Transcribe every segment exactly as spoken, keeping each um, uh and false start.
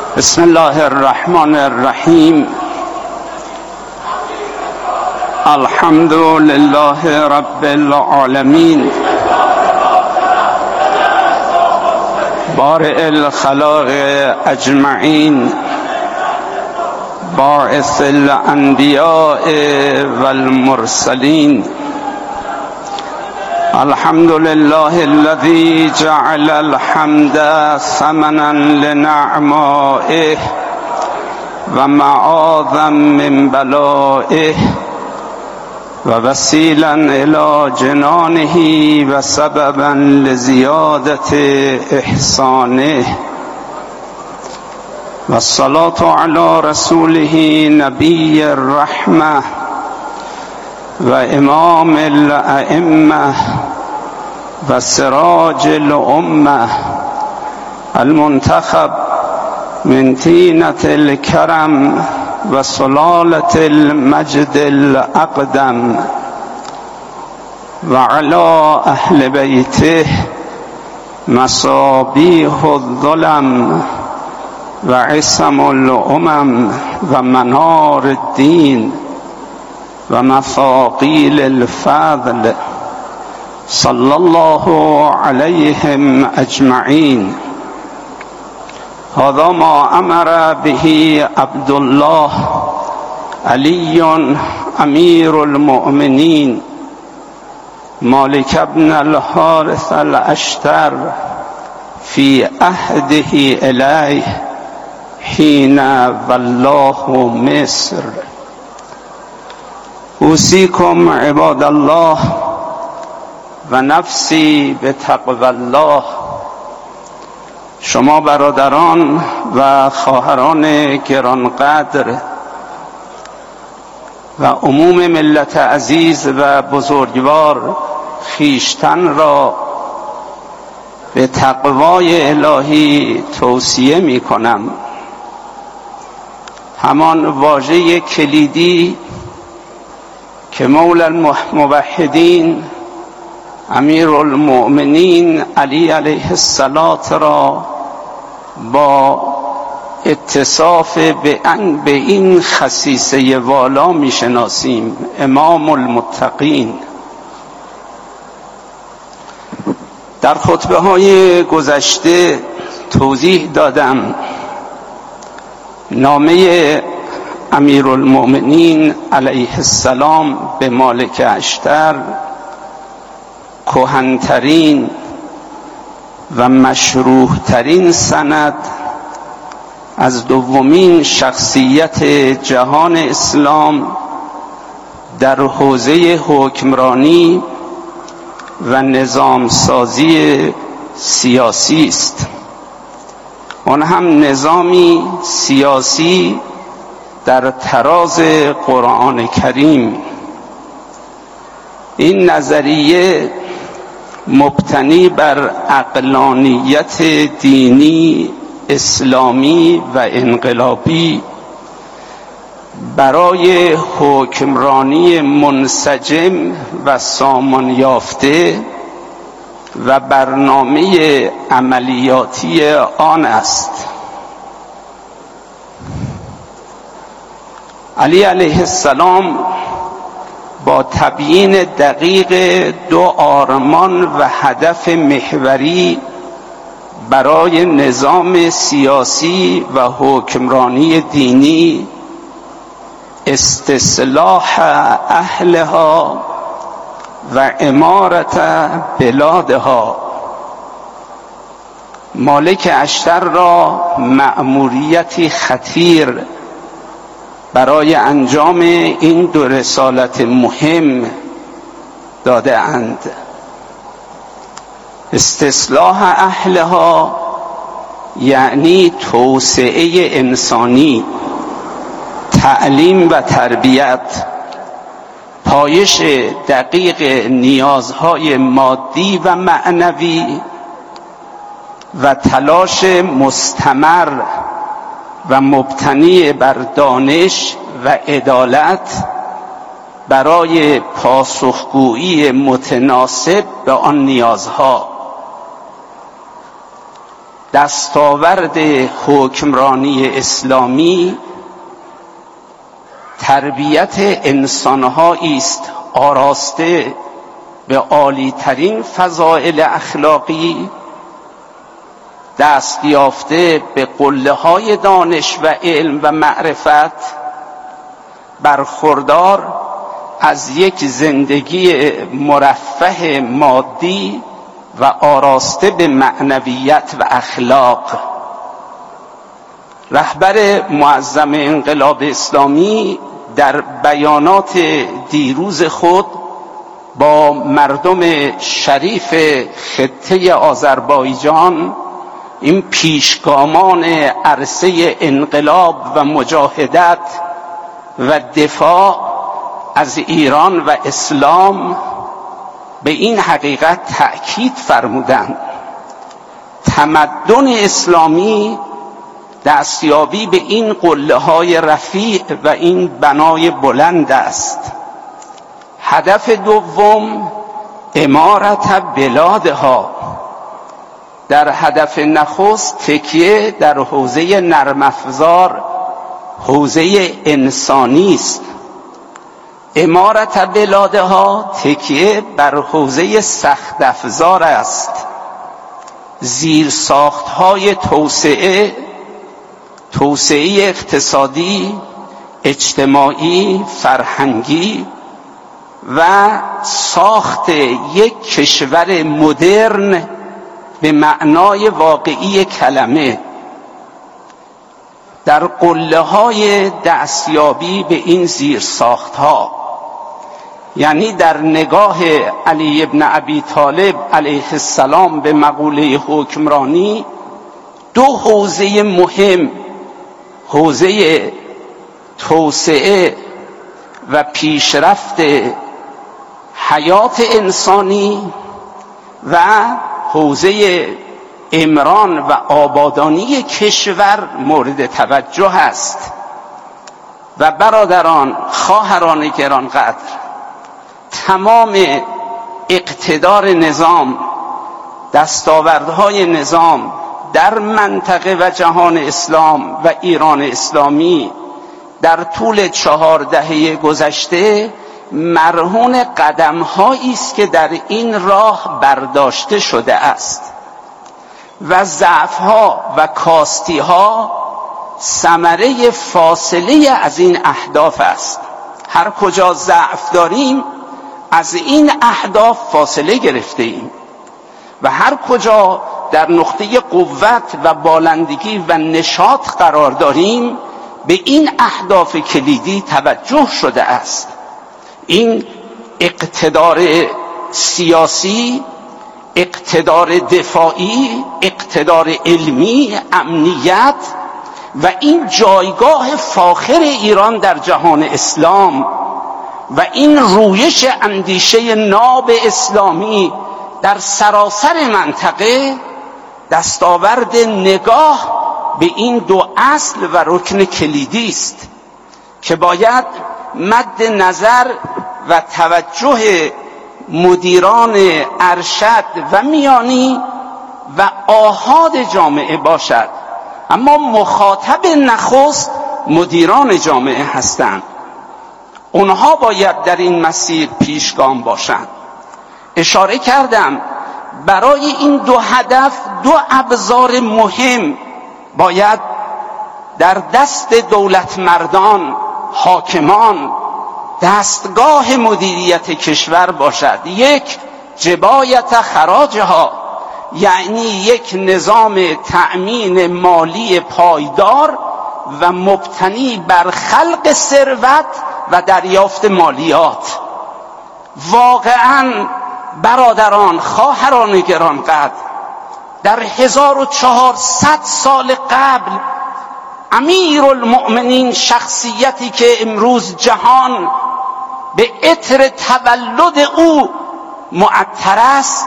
بسم الله الرحمن الرحیم. الحمد لله رب العالمین، بارئ الخلاق اجمعین، باعث الانبیاء والمرسلین. الحمد لله الذي جعل الحمد ثمنا لنعمائه ومعاذا من بلائه ووسيلا إلى جنانه وسببا لزيادة إحسانه. والصلاة على رسوله نبي الرحمة وإمام الأئمة وسراج الأمة المنتخب من طينة الكرم وسلالة المجد الأقدم، وعلى أهل بيته مصابيح الظلم وعصم الأمم ومنار الدين ومثاقيل الفضل صلى الله عليهم أجمعين. هذا ما أمر به عبد الله علي أمير المؤمنين مالك بن الحارث الأشتر في عهده إليه حين ولاه مصر. اوصیکم عباد الله و نفسی به تقوی الله. شما برادران و خواهران گرانقدر و عموم ملت عزیز و بزرگوار، خویشتن را به تقوای الهی توصیه می کنم. همان واژه کلیدی که مولا الموحدین امیر المؤمنین علی علیه السلام را با اتصاف به این خصیصه والا می شناسیم، امام المتقین. در خطبه های گذشته توضیح دادم نامه امیر المؤمنین علیه السلام به مالک اشتر کهن‌ترین و مشروح‌ترین سند از دومین شخصیت جهان اسلام در حوزه حکمرانی و نظام سازی سیاسی است. آن هم نظامی سیاسی در تراز قرآن کریم. این نظریه مبتنی بر عقلانیت دینی اسلامی و انقلابی برای حکمرانی منسجم و سامان یافته و برنامه عملیاتی آن است. علی علیه السلام با تبیین دقیق دو آرمان و هدف محوری برای نظام سیاسی و حکمرانی دینی، استصلاح اهلها و امارت بلادها، مالک اشتر را مأموریتی خطیر برای انجام این دو رسالت مهم داده اند. استصلاح اهلها یعنی توسعه انسانی، تعلیم و تربیت، پایش دقیق نیازهای مادی و معنوی و تلاش مستمر و مبتنی بر دانش و عدالت برای پاسخگویی متناسب به آن نیازها. دستاورد حکمرانی اسلامی تربیت انسان‌هایی است آراسته به عالی‌ترین فضائل اخلاقی، دست یافته به قله‌های دانش و علم و معرفت، برخوردار از یک زندگی مرفه مادی و آراسته به معنویت و اخلاق. رهبر معظم انقلاب اسلامی در بیانات دیروز خود با مردم شریف خطه آذربایجان، این پیشگامان عرصه انقلاب و مجاهدت و دفاع از ایران و اسلام، به این حقیقت تأکید فرمودند: تمدن اسلامی دستیابی به این قله‌های رفیع و این بنای بلند است. هدف دوم امارت بلادها. در هدف نخست تکیه در حوزه نرم افزار، حوزه انسانی است. امارت بلادها تکیه بر حوزه سخت افزار است. زیرساخت‌های توسعه، توسعه اقتصادی، اجتماعی، فرهنگی و ساخت یک کشور مدرن به معنای واقعی کلمه. در قله‌های دستیابی به این زیرساخت‌ها، یعنی در نگاه علی ابن ابی طالب علیه السلام به مقوله حکمرانی، دو حوزه مهم، حوزه توسعه و پیشرفت حیات انسانی و حوزه عمران و آبادانی کشور مورد توجه است. و برادران، خواهران گرانقدر، تمام اقتدار نظام، دستاوردهای نظام در منطقه و جهان اسلام و ایران اسلامی در طول چهار دهه گذشته مرهون قدم‌هایی است که در این راه برداشته شده است و ضعف‌ها و کاستی‌ها ثمره فاصله از این اهداف است. هر کجا ضعف داریم از این اهداف فاصله گرفته ایم و هر کجا در نقطه قوت و بالندگی و نشاط قرار داریم به این اهداف کلیدی توجه شده است. این اقتدار سیاسی، اقتدار دفاعی، اقتدار علمی، امنیت و این جایگاه فاخر ایران در جهان اسلام و این رویش اندیشه ناب اسلامی در سراسر منطقه دستاورد نگاه به این دو اصل و رکن کلیدی است که باید مد نظر و توجه مدیران ارشد و میانی و آحاد جامعه باشد. اما مخاطب نخست مدیران جامعه هستند. اونها باید در این مسیر پیشگام باشند. اشاره کردم برای این دو هدف دو ابزار مهم باید در دست دولت مردان، حاکمان، دستگاه مدیریت کشور باشد. یک، جبایت خراجها، یعنی یک نظام تأمین مالی پایدار و مبتنی بر خلق ثروت و دریافت مالیات. واقعاً برادران، خواهران گرانقدر، در هزار و چهارصد سال قبل امیرالمؤمنین، شخصیتی که امروز جهان به عطر تولد او معطر است،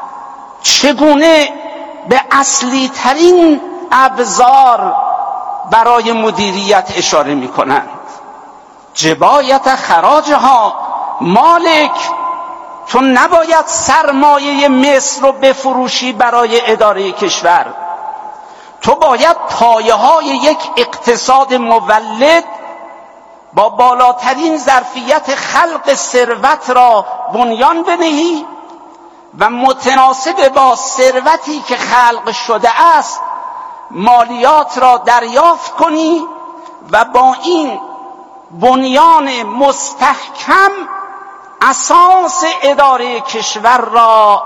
چگونه به اصلی ترین ابزار برای مدیریت اشاره می کنند؟ جبایت خراجها. مالک، تو نباید سرمایه مصر رو بفروشی برای اداره کشور، تو باید پایه های یک اقتصاد مولد با بالاترین ظرفیت خلق ثروت را بنیان بنهی و متناسب با ثروتی که خلق شده است مالیات را دریافت کنی و با این بنیان مستحکم اساس اداره کشور را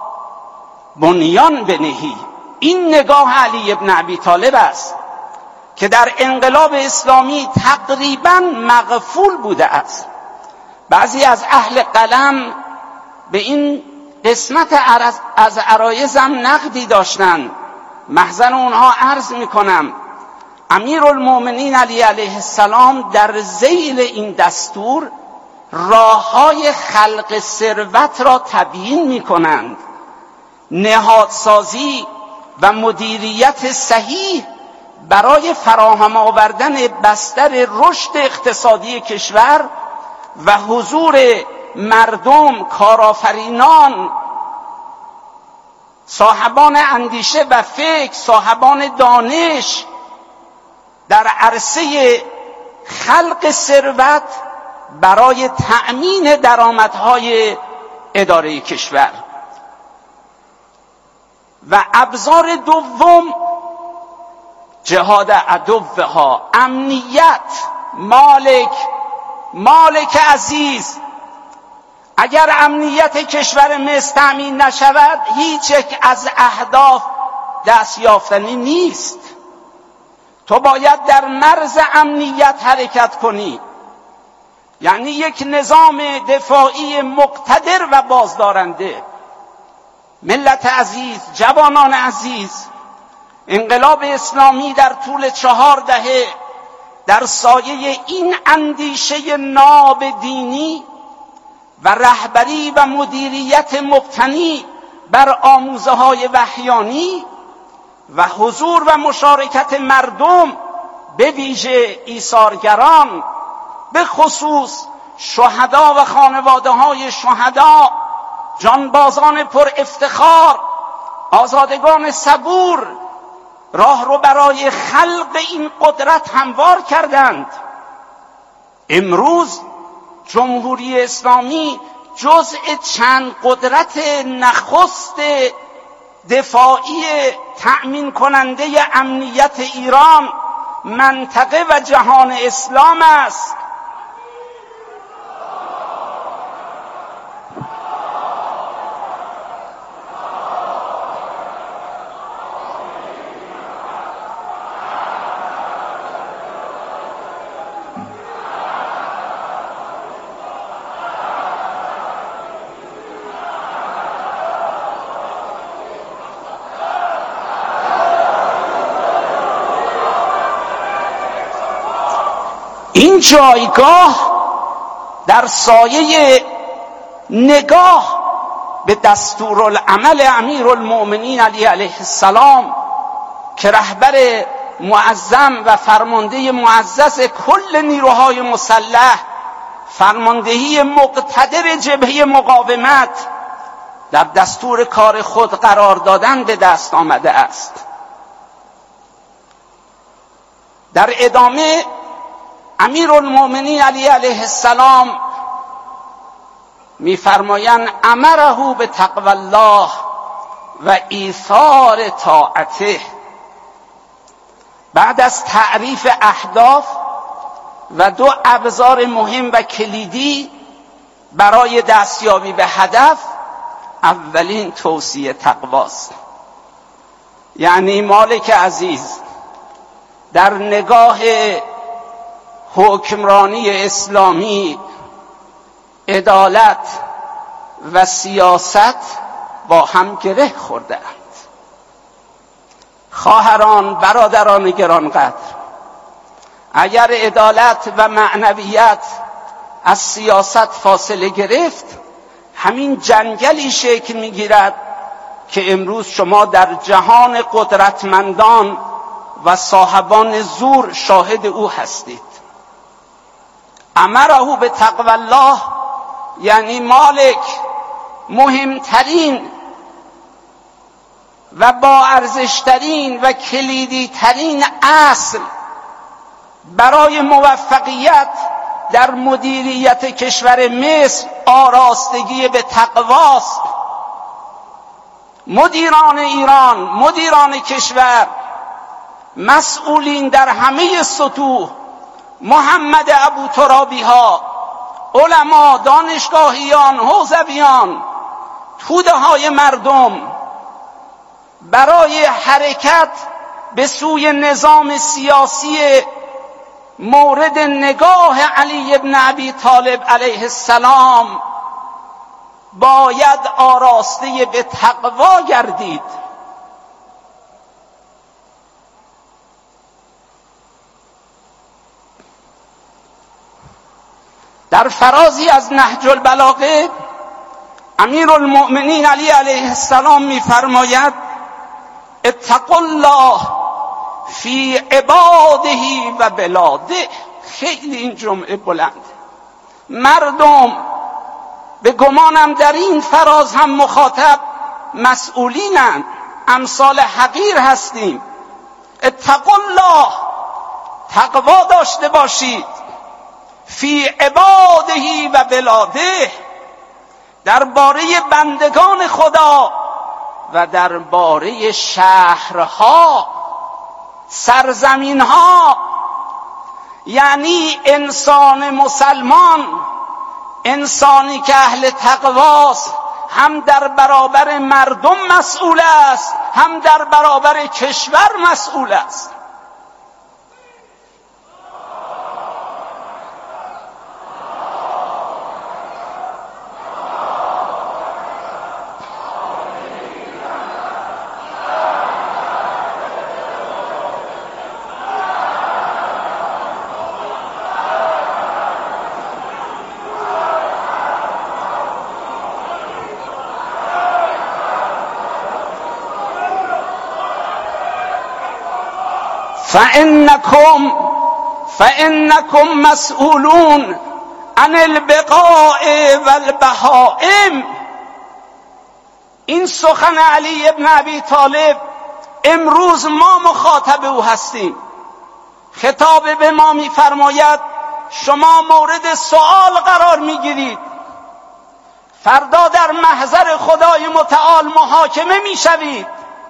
بنیان بنهی. این نگاه علی ابن ابی طالب است که در انقلاب اسلامی تقریبا مغفول بوده است. بعضی از اهل قلم به این قسمت از عرایضم نقدی داشتند. محضر اونها عرض میکنم امیرالمومنین علی علیه السلام در ذیل این دستور راههای خلق ثروت را تبیین میکنند. نهادسازی و مدیریت صحیح برای فراهم آوردن بستر رشد اقتصادی کشور و حضور مردم، کارآفرینان، صاحبان اندیشه و فکر، صاحبان دانش در عرصه خلق ثروت برای تأمین درآمدهای اداره کشور. و ابزار دوم جهاد عدوها، امنیت. مالک مالک عزیز، اگر امنیت کشور مصر تأمین نشود هیچ یک از اهداف دست یافتنی نیست. تو باید در مرز امنیت حرکت کنی، یعنی یک نظام دفاعی مقتدر و بازدارنده. ملت عزیز، جوانان عزیز، انقلاب اسلامی در طول چهار دهه در سایه این اندیشه ناب دینی و رهبری و مدیریت مبتنی بر آموزه های وحیانی و حضور و مشارکت مردم، به ویژه ایثارگران، به خصوص شهدا و خانواده های شهدا، جانبازان پر افتخار، آزادگان صبور، راه رو برای خلق این قدرت هموار کردند. امروز جمهوری اسلامی جزء چند قدرت نخست دفاعی تأمین کننده امنیت ایران، منطقه و جهان اسلام است. این جایگاه در سایه نگاه به دستورالعمل امیرالمؤمنین علی علیه السلام که رهبر معظم و فرمانده معزز کل نیروهای مسلح، فرماندهی مقتدر جبهه مقاومت، در دستور کار خود قرار دادن به دست آمده است. در ادامه امیرالمؤمنین علی علیه السلام می‌فرمایند امره به تقوی الله و ایثار طاعته. بعد از تعریف اهداف و دو ابزار مهم و کلیدی برای دستیابی به هدف، اولین توصیه تقواست. یعنی مالک عزیز، در نگاه حکمرانی اسلامی عدالت و سیاست با هم گره خورده‌اند. خواهران، برادران گرانقدر، اگر عدالت و معنویت از سیاست فاصله گرفت، همین جنگلی شکل میگیرد که امروز شما در جهان قدرتمندان و صاحبان زور شاهد او هستید. امره به تقوی الله یعنی مالک مهمترین و با ارزشترین و کلیدی ترین اصل برای موفقیت در مدیریت کشور مصر آراستگی به تقواست. مدیران ایران، مدیران کشور، مسئولین در همه سطوح، محمد ابوترابی ها، علما، دانشگاهیان، حوزویان، توده های مردم برای حرکت به سوی نظام سیاسی مورد نگاه علی بن ابی طالب علیه السلام باید آراسته به تقوا گردید. در فرازی از نهج البلاغه امیرالمؤمنین علی علیه السلام می‌فرماید اتقوا الله فی عباده و بلاده. خیلی این جمعه بلند. مردم، به گمانم در این فراز هم مخاطب مسئولینند، امثال حقیر هستیم. اتقوا الله، تقوا داشته باشید، فی عباده و بلاده، درباره بندگان خدا و درباره شهرها، سرزمینها. یعنی انسان مسلمان، انسانی که اهل تقواست، هم در برابر مردم مسئول است، هم در برابر کشور مسئول است. فإنكم فإنكم مسئولون عن البقاء والبهائم. این سخن علی ابن ابی طالب امروز ما مخاطب او هستیم. خطاب به ما می‌فرماید شما مورد سؤال قرار می‌گیرید، فردا در محضر خدای متعال محاکمه می‌شوید.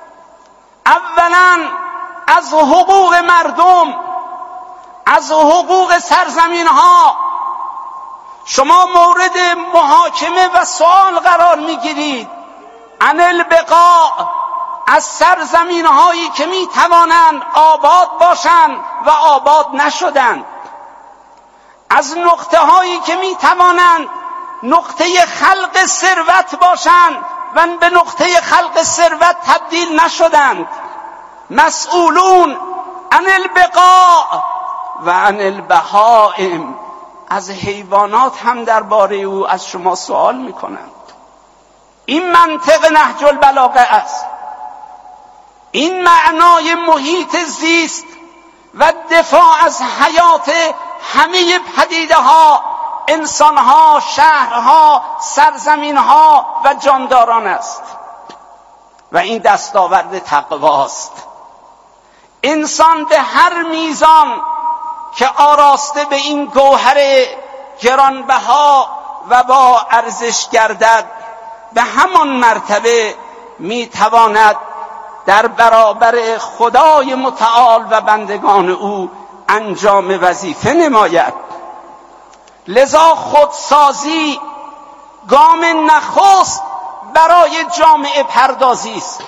اولاً از حقوق مردم، از حقوق سرزمین ها شما مورد محاکمه و سوال قرار میگیرید. عن البقاء، از سرزمین هایی که می توانند آباد باشند و آباد نشدند، از نقطه هایی که می توانند نقطه خلق ثروت باشند و به نقطه خلق ثروت تبدیل نشدند. مسئولون عن البقاء و عن البهائم، از حیوانات هم درباره او از شما سوال میکنند. این منطق نهج البلاغه است. این معنای محیط زیست و دفاع از حیات همه پدیده ها، انسان ها، شهرها، سرزمین ها و جانداران است. و این دستاورد تقواست. انسان به هر میزان که آراسته به این گوهر گرانبها و با ارزش گردد، به همان مرتبه میتواند در برابر خدای متعال و بندگان او انجام وظیفه نماید. لذا خودسازی گام نخست برای جامعه پردازی است.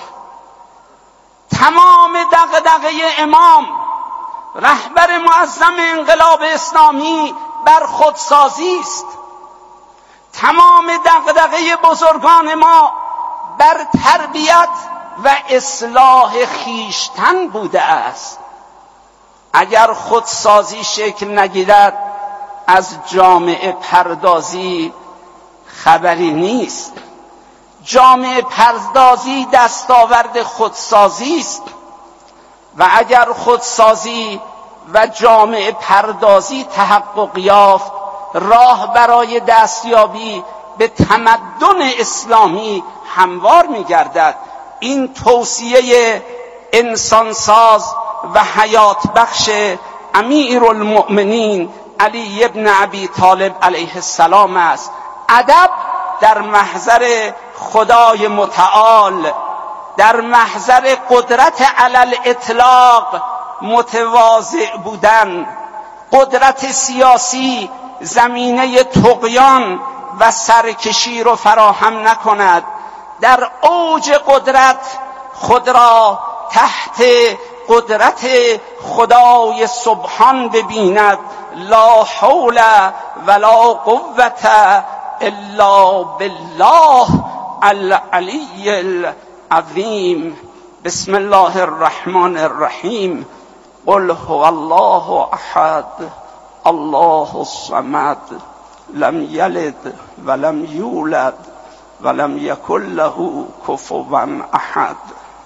تمام دغدغه امام، رهبر معظم انقلاب اسلامی، بر خودسازی است. تمام دغدغه بزرگان ما بر تربیت و اصلاح خیشتن بوده است. اگر خودسازی شکل نگیرد، از جامعه پردازی خبری نیست. جامعه پردازی دستاورد خودسازی است و اگر خودسازی و جامعه پردازی تحقق یافت، راه برای دستیابی به تمدن اسلامی هموار می‌گردد. این توصیه انسانساز و حیات بخش امیرالمؤمنین علی ابن ابی طالب علیه السلام است. ادب در محضر خدای متعال، در محضر قدرت علی الاطلاق متواضع بودن. قدرت سیاسی زمینه طغیان و سرکشی رو فراهم نکند. در اوج قدرت خود را تحت قدرت خدای سبحان ببیند. لا حول ولا قوة الا بالله العلی العظیم. بسم الله الرحمن الرحیم. قل هو الله احد الله الصمد لم یلد ولم یولد ولم یکن له کفوا احد.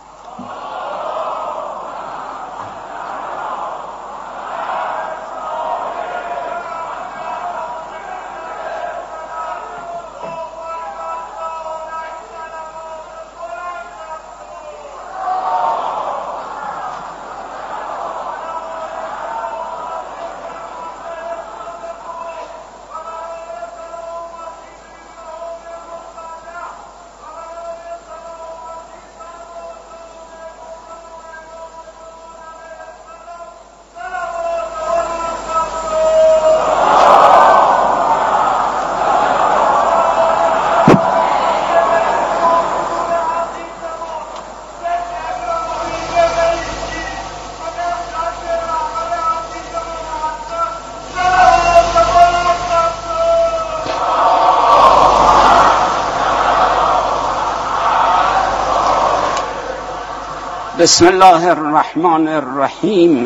بسم الله الرحمن الرحیم.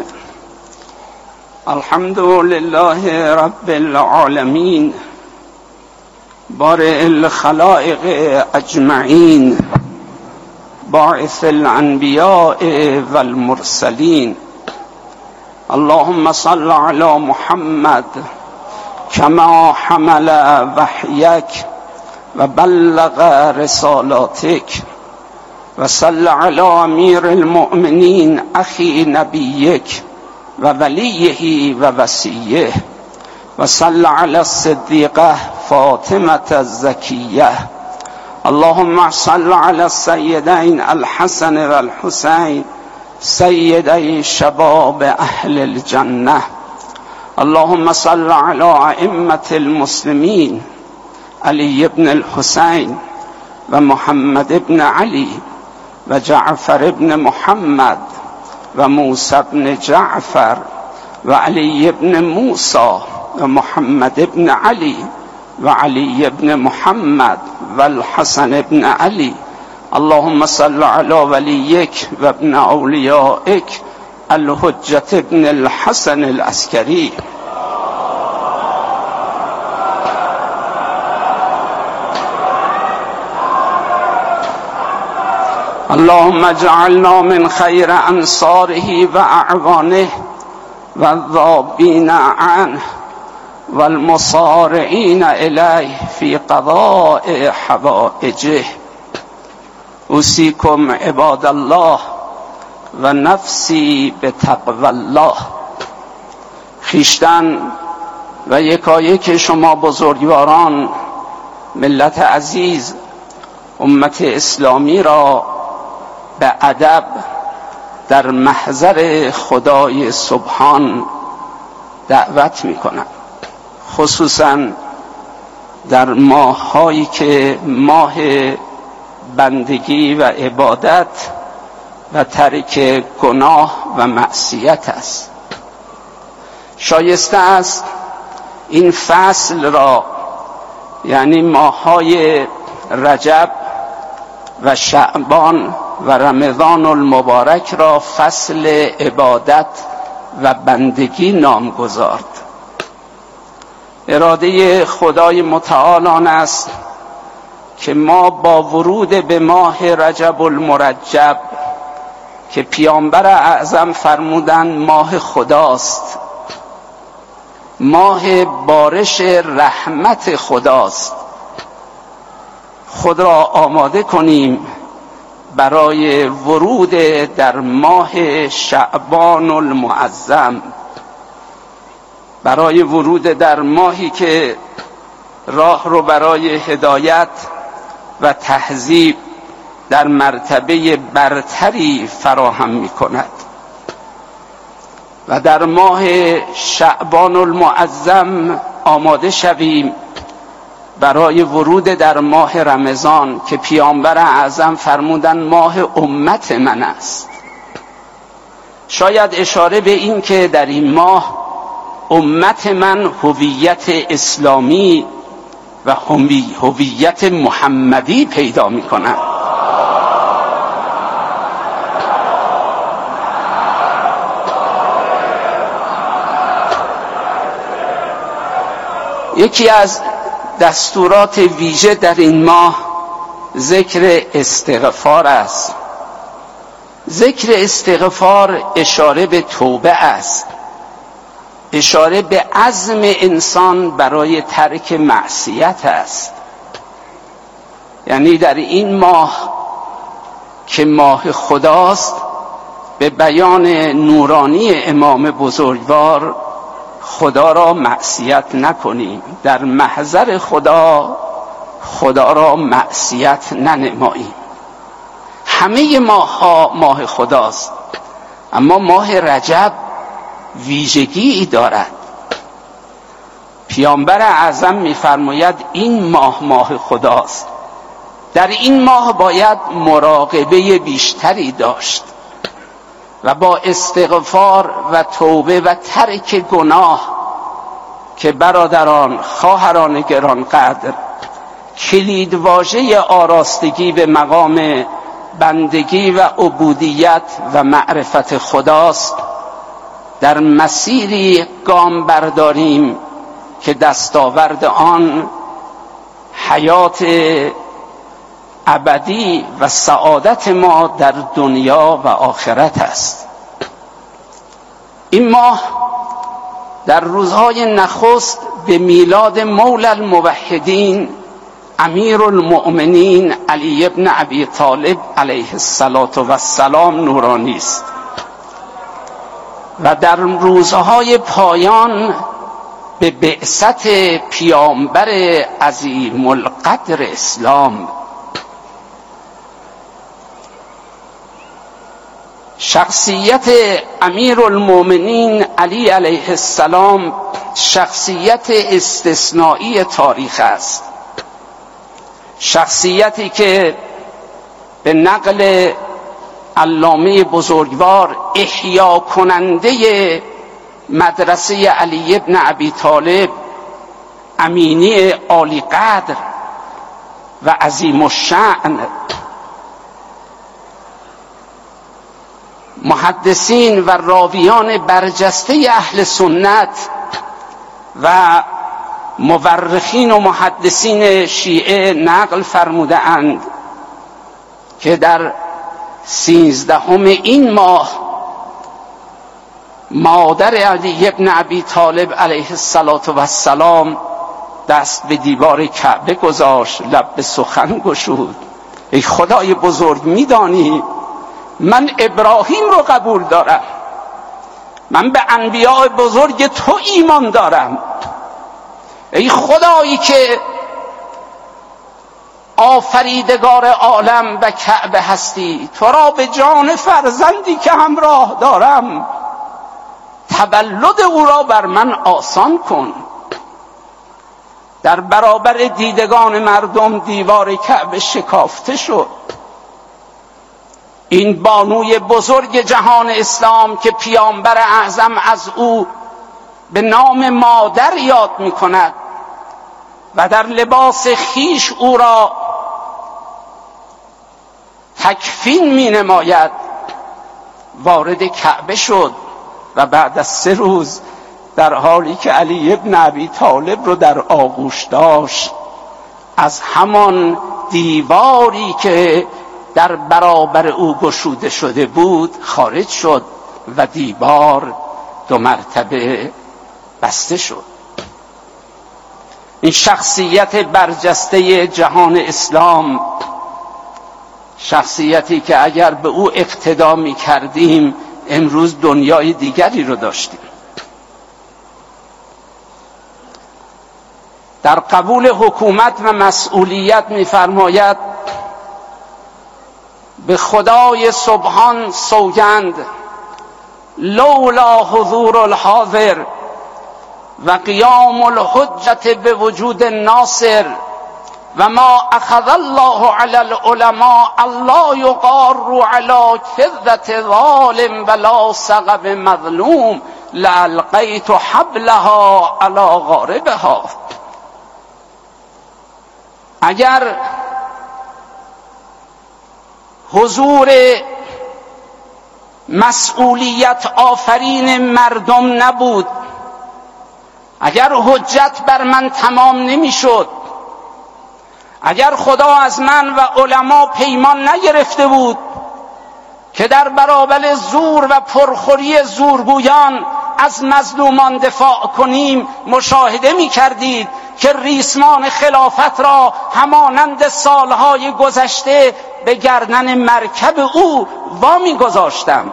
الحمد لله رب العالمین بارئ الخلائق اجمعین باعث الانبیاء والمرسلین. اللهم صل علی محمد کما حمل وحیک و بلغ رسالاتک و صل علی امیر المؤمنین اخی نبیک و ولیه و وصیه و صل علی الصدیقه فاطمه الزکیه. اللهم صل علی السیدین الحسن و الحسین سیدی شباب اهل الجنه. اللهم صل علی ائمه المسلمین علی ابن الحسین و محمد ابن علی و جعفر ابن محمد و موسی ابن جعفر و علی ابن موسی و محمد ابن علی و علی ابن محمد و الحسن ابن علی. اللهم صل علی ولیک و ابن اولیائک الحجة ابن الحسن العسکری. اللهم اجعلنا من خیر انصاره و اعوانه و الذابین عنه و المصارعین الیه فی قضاء حوائجه. اوصیکم عباد الله و نفسی بتقوی الله. خویشتن و یکایک شما بزرگواران ملت عزیز امت اسلامی را به ادب در محضر خدای سبحان دعوت میکنم. خصوصا در ماهایی که ماه بندگی و عبادت و ترک گناه و معصیت است. شایسته است این فصل را، یعنی ماههای رجب و شعبان و رمضان المبارک را فصل عبادت و بندگی نام گذارد. اراده خدای متعال آن است که ما با ورود به ماه رجب المرجب که پیامبر اعظم فرمودند ماه خداست، ماه بارش رحمت خداست، خود را آماده کنیم برای ورود در ماه شعبان المعظم، برای ورود در ماهی که راه رو برای هدایت و تهذیب در مرتبه برتری فراهم می کند. و در ماه شعبان المعظم آماده شویم برای ورود در ماه رمضان که پیامبر اعظم فرمودن ماه امت من است. شاید اشاره به این که در این ماه امت من هویت اسلامی و هویت محمدی پیدا می کنند. یکی از دستورات ویژه در این ماه ذکر استغفار است. ذکر استغفار اشاره به توبه است، اشاره به عزم انسان برای ترک معصیت است. یعنی در این ماه که ماه خداست، به بیان نورانی امام بزرگوار خدا را معصیت نکنیم، در محضر خدا خدا را معصیت ننماییم. همه ماه ها ماه خداست، اما ماه رجب ویژگی دارد. پیامبر اعظم می‌فرماید این ماه ماه خداست، در این ماه باید مراقبه بیشتری داشت و با استغفار و توبه و ترک گناه که برادران خواهران گرانقدر کلید واژه آراستگی به مقام بندگی و عبودیت و معرفت خداست، در مسیری گام برداریم که دستاورد آن حیات ابدی و سعادت ما در دنیا و آخرت است. این ماه در روزهای نخست به میلاد مولا الموحدین امیر المؤمنین علی ابن ابی طالب علیه السلام نورانی است و در روزهای پایان به بعثت پیامبر عظیم القدر اسلام. شخصیت امیر المؤمنین علی علیه السلام شخصیت استثنایی تاریخ است، شخصیتی که به نقل علامه بزرگوار احیا کننده مدرسه علی ابن ابی طالب، امینی عالی قدر و عظیم الشأن، محدثین و راویان برجسته اهل سنت و مورخین و محدثین شیعه نقل فرموده اند که در سیزدهم این ماه مادر علی ابن ابی طالب علیه السلام دست به دیوار کعبه گذاشت، لب به سخن گشود: ای خدای بزرگ، میدانی من ابراهیم رو قبول دارم، من به انبیاء بزرگ تو ایمان دارم. ای خدایی که آفریدگار عالم و کعبه هستی، تو را به جان فرزندی که همراه دارم تولد او را بر من آسان کن. در برابر دیدگان مردم دیوار کعبه شکافته شد. این بانوی بزرگ جهان اسلام که پیامبر اعظم از او به نام مادر یاد می کند و در لباس خیش او را تکفین می نماید، وارد کعبه شد و بعد از سه روز در حالی که علی ابن ابی طالب رو در آغوش داشت، از همان دیواری که در برابر او گشوده شده بود خارج شد و دیوار دو مرتبه بسته شد. این شخصیت برجسته جهان اسلام شخصیتی که اگر به او اقتدا می کردیم امروز دنیای دیگری رو داشتیم. در قبول حکومت و مسئولیت می فرماید به خدای سبحان سوگند لولا حضور الحاضر و قیام الحجت به وجود الناصر و ما اخذ الله علی العلماء الله یقار علی کذة ظالم ولا سقب مظلوم لالقیت حبلها علی غاربها. اگر حضور مسئولیت آفرین مردم نبود، اگر حجت بر من تمام نمیشد، اگر خدا از من و علما پیمان نگرفته بود که در برابر زور و پرخوری زورگویان از مظلومان دفاع کنیم، مشاهده می کردید که ریسمان خلافت را همانند سالهای گذشته به گردن مرکب او وامی گذاشتم.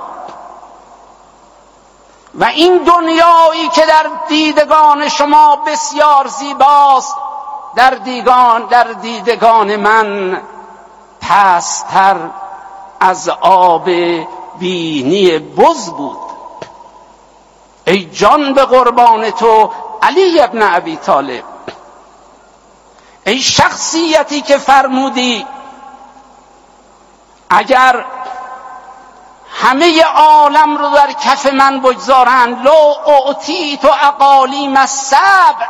و این دنیایی که در دیدگان شما بسیار زیباست، در دیدگان در دیدگان من پست‌تر از آب بینی بز بود. ای جان به قربان تو علی ابن ابی طالب، ای شخصیتی که فرمودی اگر همه عالم رو در کف من بگذارند لو اعطیت اقالیم السبع.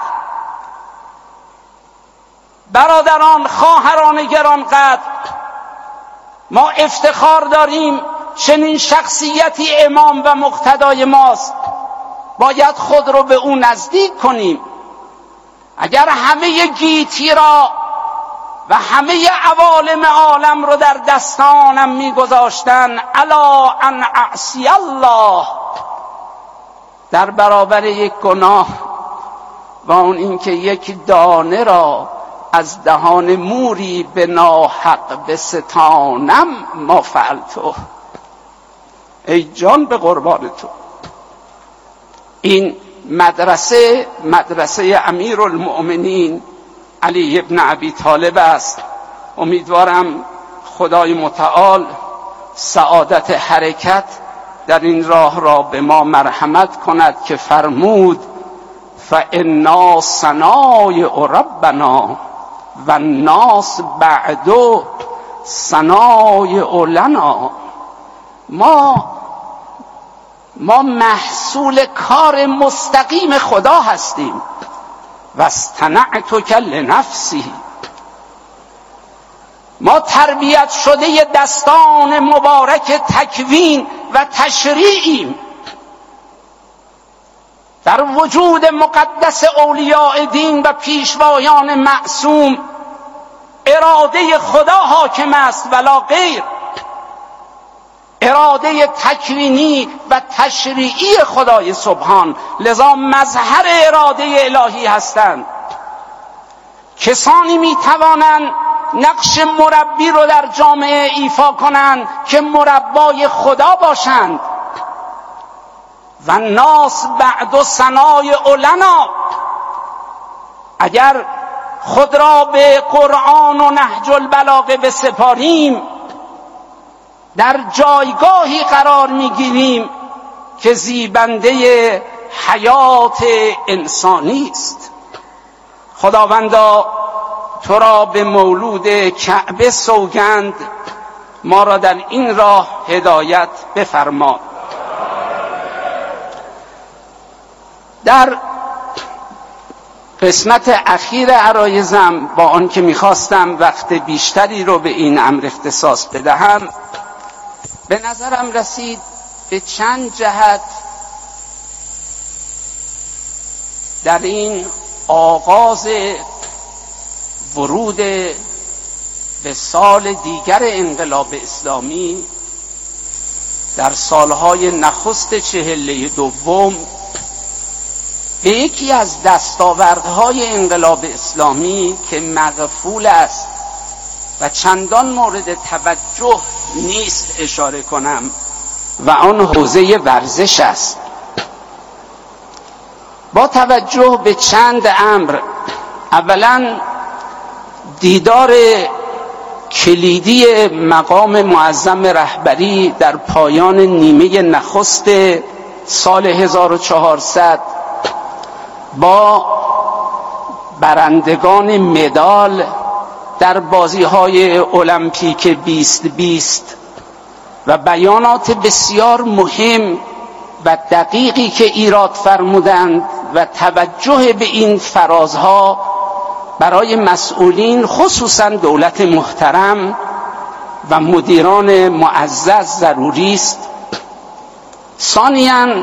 برادران، خواهران گرانقدر، ما افتخار داریم چنین شخصیتی امام و مقتدای ماست، باید خود رو به او نزدیک کنیم. اگر همه گیتی را و همه عوالم عالم رو در دستانم میگذاشتن الا ان اعصی الله، در برابر یک گناه و اون اینکه یک دانه را از دهان موری به ناحق بستانم ما فعلتو، ای جان به قربان تو. این مدرسه مدرسه امیرالمؤمنین علی ابن ابی طالب است. امیدوارم خدای متعال سعادت حرکت در این راه را به ما مرحمت کند که فرمود فانا صنایع ربنا و الناس بعد صنایع لنا. ما ما محصول کار مستقیم خدا هستیم. و اصطنعتک لنفسی، ما تربیت شده دستان مبارک تکوین و تشریعیم. در وجود مقدس اولیاء دین و پیشوایان معصوم اراده خدا حاکم است ولا غیر. اراده تکوینی و تشریعی خدای سبحان، لذا مظهر اراده الهی هستند. کسانی می توانند نقش مربی رو در جامعه ایفا کنند که مربای خدا باشند. و الناس بعد صنایع لنا. اگر خود را به قرآن و نهج البلاغه بسپاریم، در جایگاهی قرار میگیریم که زیبنده حیات انسانی است. خداوندا تو را به مولود کعبه سوگند، ما را در این راه هدایت بفرما. در قسمت اخیر عرایزم با آنکه میخواستم وقت بیشتری رو به این امر اختصاص بدهم، به نظرم رسید به چند جهت در این آغاز ورود به سال دیگر انقلاب اسلامی، در سالهای نخست چهله دوم، به یکی از دستاوردهای انقلاب اسلامی که مغفول است و چندان مورد توجه نیست اشاره کنم و آن حوزه ورزش است. با توجه به چند امر، اولا دیدار کلیدی مقام معظم رهبری در پایان نیمه نخست سال هزار و چهارصد با برندگان مدال در بازی‌های المپیک بیست بیست و بیانات بسیار مهم و دقیقی که ایراد فرمودند و توجه به این فرازها برای مسئولین خصوصا دولت محترم و مدیران معزز ضروری است. ثانیاً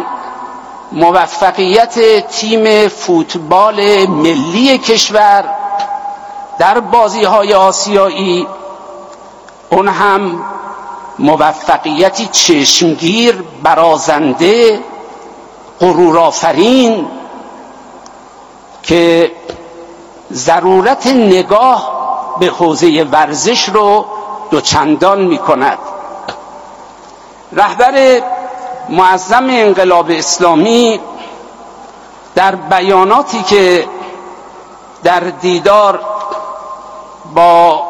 موفقیت تیم فوتبال ملی کشور در بازی‌های آسیایی، اون هم موفقیتی چشمگیر، برازنده، غرورآفرین که ضرورت نگاه به حوزه ورزش رو دوچندان می کند. رهبر معظم انقلاب اسلامی در بیاناتی که در دیدار با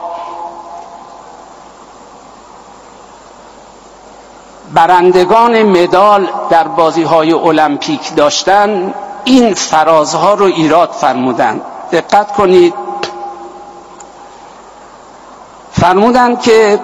برندگان مدال در بازی‌های المپیک داشتن، این فرازها رو ایراد فرمودند. دقت کنید، فرمودند که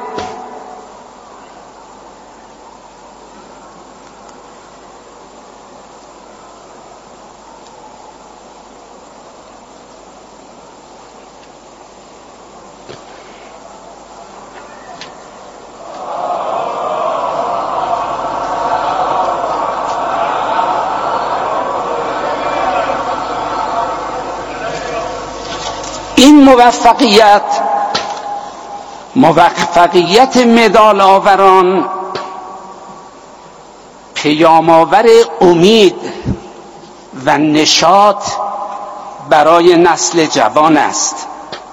این موفقیت موفقیت مدال آوران پیام‌آور امید و نشاط برای نسل جوان است.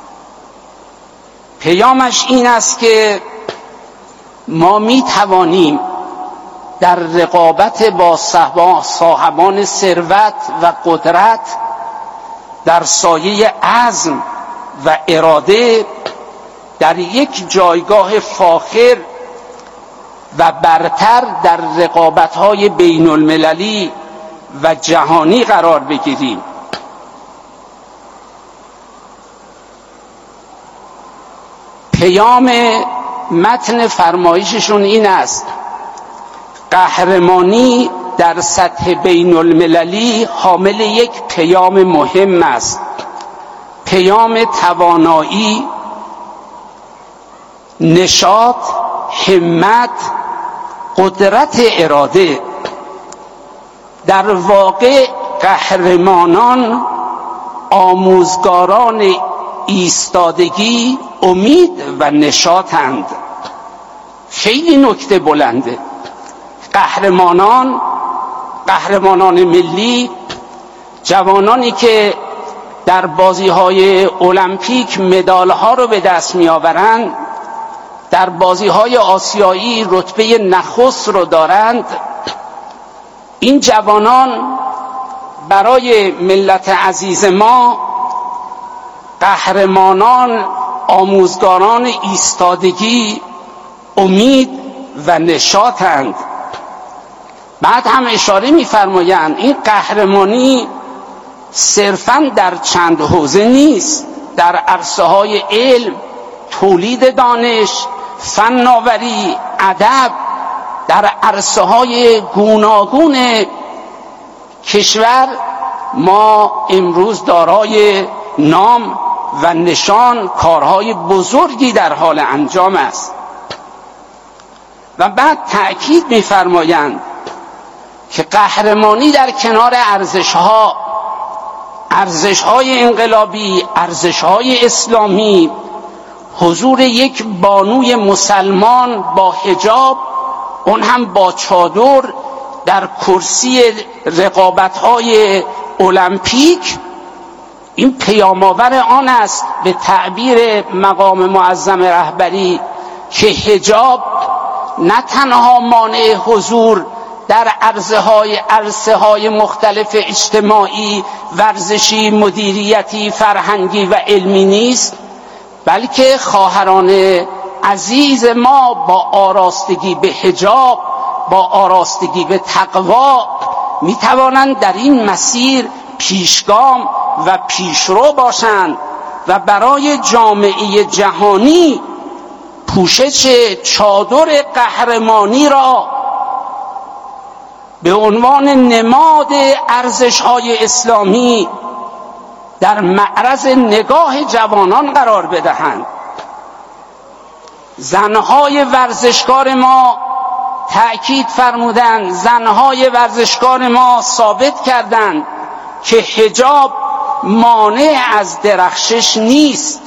پیامش این است که ما می توانیم در رقابت با صاحبان ثروت و قدرت در سایه عزم و اراده در یک جایگاه فاخر و برتر در رقابت‌های بین المللی و جهانی قرار بگیریم. پیام متن فرمایششون این است: قهرمانی در سطح بین المللی حامل یک پیام مهم است، پیام توانایی، نشاط، همت، قدرت اراده. در واقع قهرمانان آموزگاران ایستادگی، امید و نشاطند. خیلی نکته بلنده. قهرمانان قهرمانان ملی، جوانانی که در بازی‌های المپیک مدال‌ها رو به دست می‌آورند، در بازی‌های آسیایی رتبه نخست رو دارند، این جوانان برای ملت عزیز ما قهرمانان، آموزگاران ایستادگی، امید و نشاطند. بعد هم اشاره می‌فرمایند این قهرمانی صرفاً در چند حوزه نیست، در عرصه‌های علم، تولید دانش، فناوری، ادب، در عرصه‌های گوناگون کشور ما امروز دارای نام و نشان، کارهای بزرگی در حال انجام است. و بعد تأکید می‌فرمایند که قهرمانی در کنار ارزش‌ها، ارزش‌های انقلابی، ارزش‌های اسلامی، حضور یک بانوی مسلمان با حجاب، اون هم با چادر، در کرسی رقابت‌های المپیک، این پیام‌آور آن است به تعبیر مقام معظم رهبری که حجاب نه تنها مانع حضور در عرصه‌های عرصه‌های مختلف اجتماعی، ورزشی، مدیریتی، فرهنگی و علمی نیست، بلکه خواهران عزیز ما با آراستگی به حجاب، با آراستگی به تقوا می توانند در این مسیر پیشگام و پیشرو باشند و برای جامعه جهانی پوشش چادر قهرمانی را به عنوان نماد ارزش‌های اسلامی در معرض نگاه جوانان قرار بدهند. زنهای ورزشکار ما تأکید فرمودند، زنهای ورزشکار ما ثابت کردند که حجاب مانع از درخشش نیست.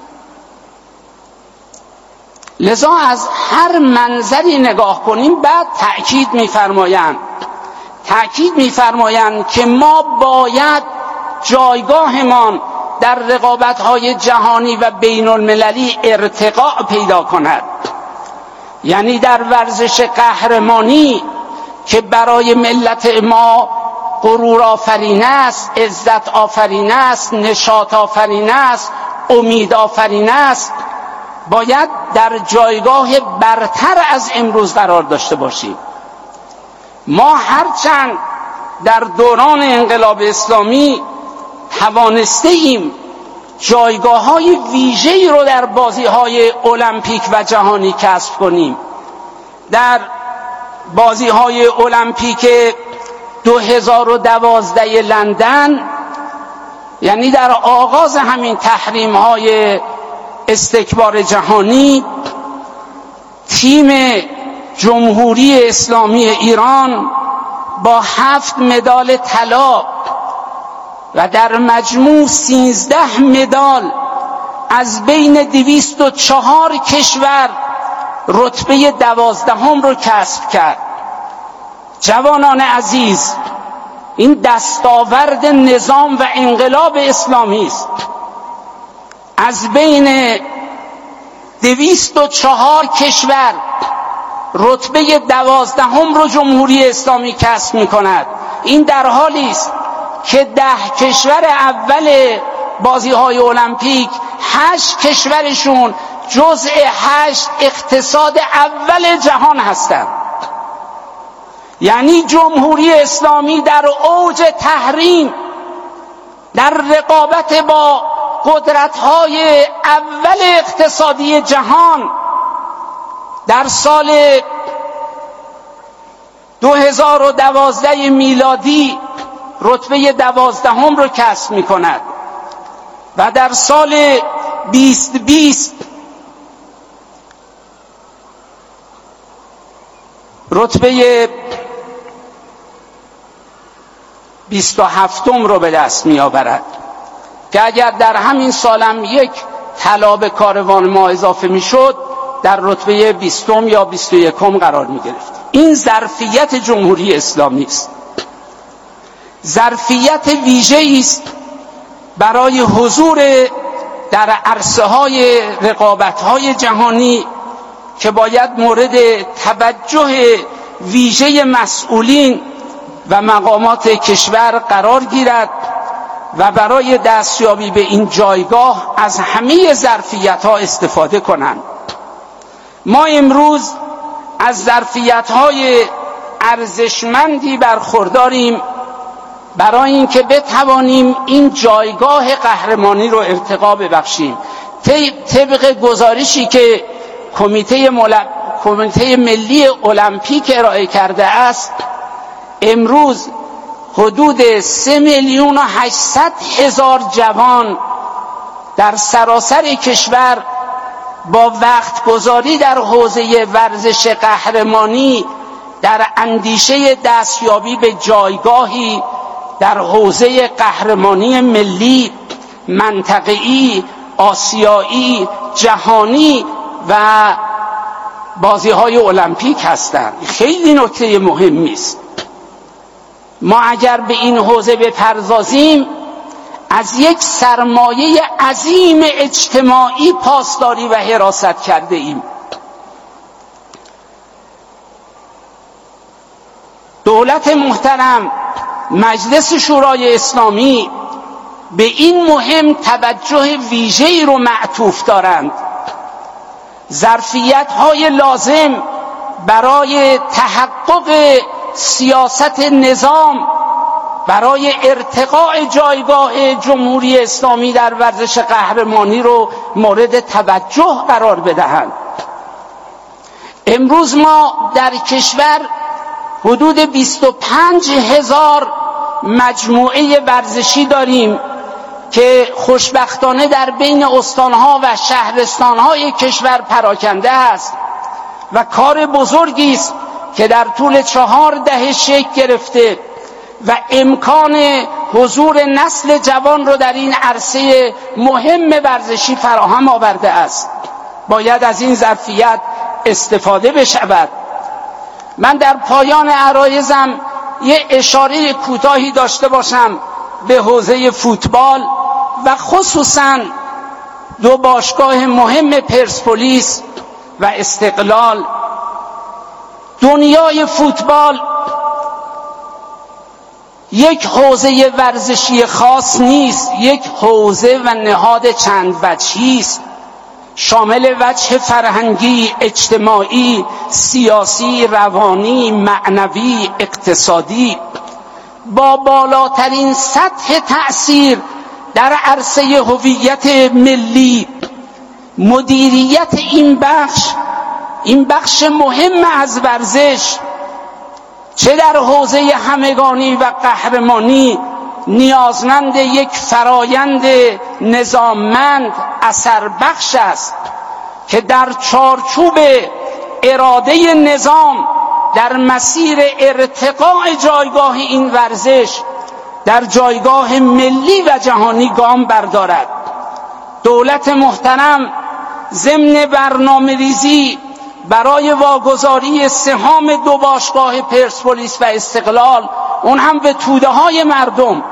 لذا از هر منظری نگاه کنیم بعد تأکید می‌فرمایند تأکید می‌فرمایند که ما باید جایگاهمان در رقابت‌های جهانی و بین المللی ارتقاء پیدا کند. یعنی در ورزش قهرمانی که برای ملت ما غرور آفرین است، عزت آفرین است، نشاط آفرین است، امید آفرین است، باید در جایگاه برتر از امروز قرار داشته باشیم. ما هرچند در دوران انقلاب اسلامی توانسته ایم جایگاه‌های ویژه‌ای رو در بازی‌های المپیک و جهانی کسب کنیم. در بازی‌های المپیک دو هزار و دوازده لندن، یعنی در آغاز همین تحریم‌های استکبار جهانی، تیم جمهوری اسلامی ایران با هفت مدال طلا و در مجموع سیزده مدال از بین دویست و چهار کشور رتبه دوازدهم رو کسب کرد. جوانان عزیز، این دستاورد نظام و انقلاب اسلامی است. از بین دویست و چهار کشور رتبه دوازدهم رو جمهوری اسلامی کسب می کند. این در حالی است که ده کشور اول بازی های المپیک هشت کشورشون جزء هشت اقتصاد اول جهان هستند. یعنی جمهوری اسلامی در اوج تحریم، در رقابت با قدرت‌های اول اقتصادی جهان، در سال دو هزار و دوازده میلادی رتبه دوازدهم رو کسب می کند و در سال بیست بیست رتبه بیست و هفتم رو به دست می آورد که اگر در همین سالم یک طلا به کاروان ما اضافه می شد در رتبه بیستم یا بیست و یکم قرار می گرفت. این ظرفیت جمهوری اسلامی است، ظرفیت ویژه‌ای است برای حضور در عرصه‌های رقابت‌های جهانی که باید مورد توجه ویژه مسئولین و مقامات کشور قرار گیرد و برای دستیابی به این جایگاه از همه ظرفیت‌ها استفاده کنند. ما امروز از ظرفیت‌های ارزشمندی برخورداریم برای اینکه بتوانیم این جایگاه قهرمانی رو ارتقا ببخشیم. طبق گزارشی که کمیته مل... کمیته ملی المپیک ارائه کرده است، امروز حدود سه میلیون و هشتصد هزار جوان در سراسر کشور با وقت گذاری در حوزه ورزش قهرمانی در اندیشه دستیابی به جایگاهی در حوزه قهرمانی ملی، منطقه‌ای، آسیایی، جهانی و بازی‌های المپیک هستند. خیلی نکته مهمی است. ما اگر به این حوزه بپردازیم از یک سرمایه عظیم اجتماعی پاسداری و حراست کرده ایم. دولت محترم، مجلس شورای اسلامی به این مهم توجه ویژه‌ای رو معطوف دارند. ظرفیت‌های لازم برای تحقق سیاست نظام، برای ارتقاء جایگاه جمهوری اسلامی در ورزش قهرمانی رو مورد توجه قرار بدهند. امروز ما در کشور حدود بیست و پنج هزار مجموعه ورزشی داریم که خوشبختانه در بین استانها و شهرستانهای کشور پراکنده است و کار بزرگی است که در طول چهار دهه شکل گرفته و امکان حضور نسل جوان رو در این عرصه مهم ورزشی فراهم آورده است. باید از این ظرفیت استفاده بشود. من در پایان عرایضم یه اشاره کوتاهی داشته باشم به حوزه فوتبال و خصوصاً دو باشگاه مهم پرسپولیس و استقلال. دنیای فوتبال یک حوزه ورزشی خاص نیست، یک حوزه و نهاد چند وجهی است، شامل وجه فرهنگی، اجتماعی، سیاسی، روانی، معنوی، اقتصادی، با بالاترین سطح تأثیر در عرصه هویت ملی. مدیریت این بخش این بخش مهم از ورزش، چه در حوزه همگانی و قهرمانی، نیازمند یک فرایند نظاممند اثر بخش است که در چارچوب اراده نظام در مسیر ارتقاء جایگاه این ورزش در جایگاه ملی و جهانی گام بردارد. دولت محترم ضمن برنامه‌ریزی برای واگذاری سهام دو باشگاه پرسپولیس و استقلال، اون هم به توده های مردم،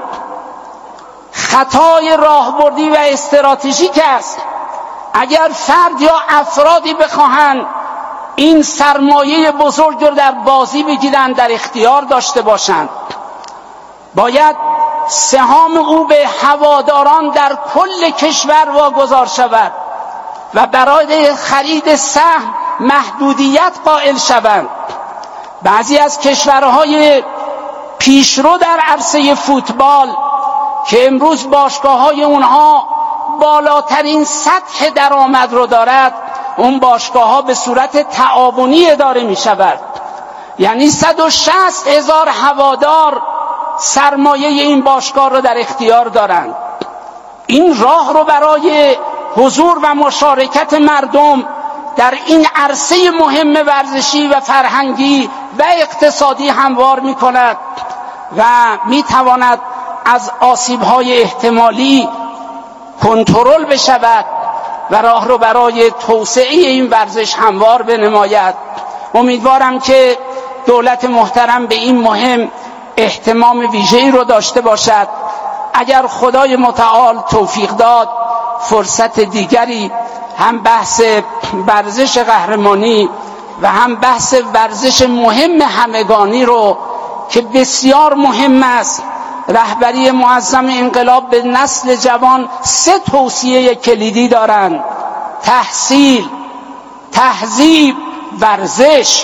خطای راهبردی و استراتژیک است. اگر فرد یا افرادی بخواهند این سرمایه بزرگ رو در بازی بگیرند، در اختیار داشته باشند، باید سهام او به هواداران در کل کشور واگذار شود و برای خرید سهم محدودیت قائل شوند. بعضی از کشورهای پیشرو در عرصه فوتبال که امروز باشگاه‌های اونها بالاترین سطح درآمد رو دارد، اون باشگاه‌ها به صورت تعاونی اداره می شود. یعنی صد و شصت هزار هوادار سرمایه این باشگاه رو در اختیار دارند. این راه رو برای حضور و مشارکت مردم در این عرصه مهم ورزشی و فرهنگی و اقتصادی هموار می کند و می تواند از آسیب‌های احتمالی کنترل بشود و راه رو برای توسعه این ورزش هموار بنماید. امیدوارم که دولت محترم به این مهم اهتمام ویژه‌ای رو داشته باشد. اگر خدای متعال توفیق داد، فرصت دیگری هم بحث ورزش قهرمانی و هم بحث ورزش مهم همگانی رو که بسیار مهم است، رهبری معظم انقلاب به نسل جوان سه توصیه کلیدی دارند: تحصیل، تهذیب، ورزش.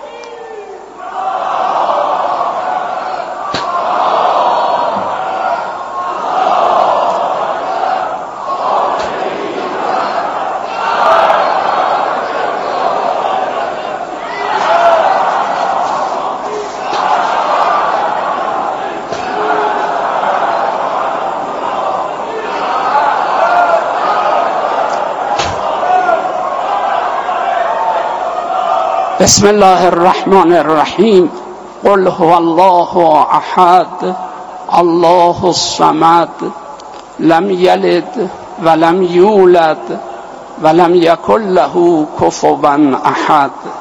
بسم الله الرحمن الرحیم. قل هو الله احد الله الصمد لم یلد ولم یولد ولم یکن له کفوا احد.